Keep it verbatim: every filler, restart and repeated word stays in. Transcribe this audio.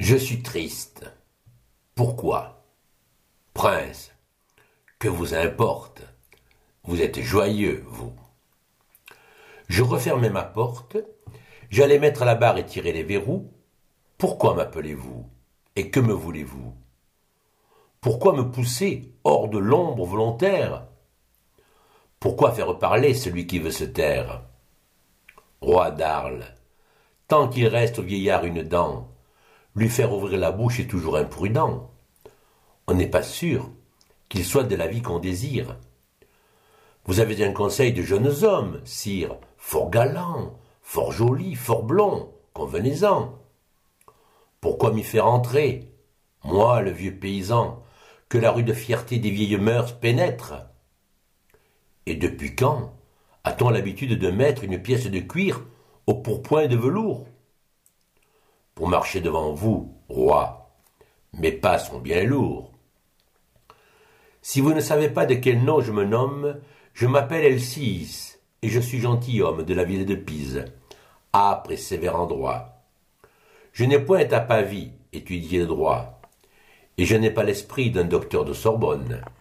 Je suis triste. Pourquoi? Prince, que vous importe? Vous êtes joyeux, vous. Je refermai ma porte, j'allais mettre la barre et tirer les verrous. Pourquoi m'appelez-vous? Et que me voulez-vous? Pourquoi me pousser hors de l'ombre volontaire? Pourquoi faire parler celui qui veut se taire? Roi d'Arles, tant qu'il reste au vieillard une dent, lui faire ouvrir la bouche est toujours imprudent. On n'est pas sûr qu'il soit de la vie qu'on désire. Vous avez un conseil de jeunes hommes, sire, fort galant, fort joli, fort blond, convenez-en. Pourquoi m'y faire entrer, moi, le vieux paysan, que la rude fierté des vieilles mœurs pénètre? Et depuis quand a-t-on l'habitude de mettre une pièce de cuir au pourpoint de velours? Pour marcher devant vous, roi, mes pas sont bien lourds. Si vous ne savez pas de quel nom je me nomme, je m'appelle Elcis, et je suis gentilhomme de la ville de Pise, âpre et sévère en droit. Je n'ai point à Pavie étudié le droit, et je n'ai pas l'esprit d'un docteur de Sorbonne.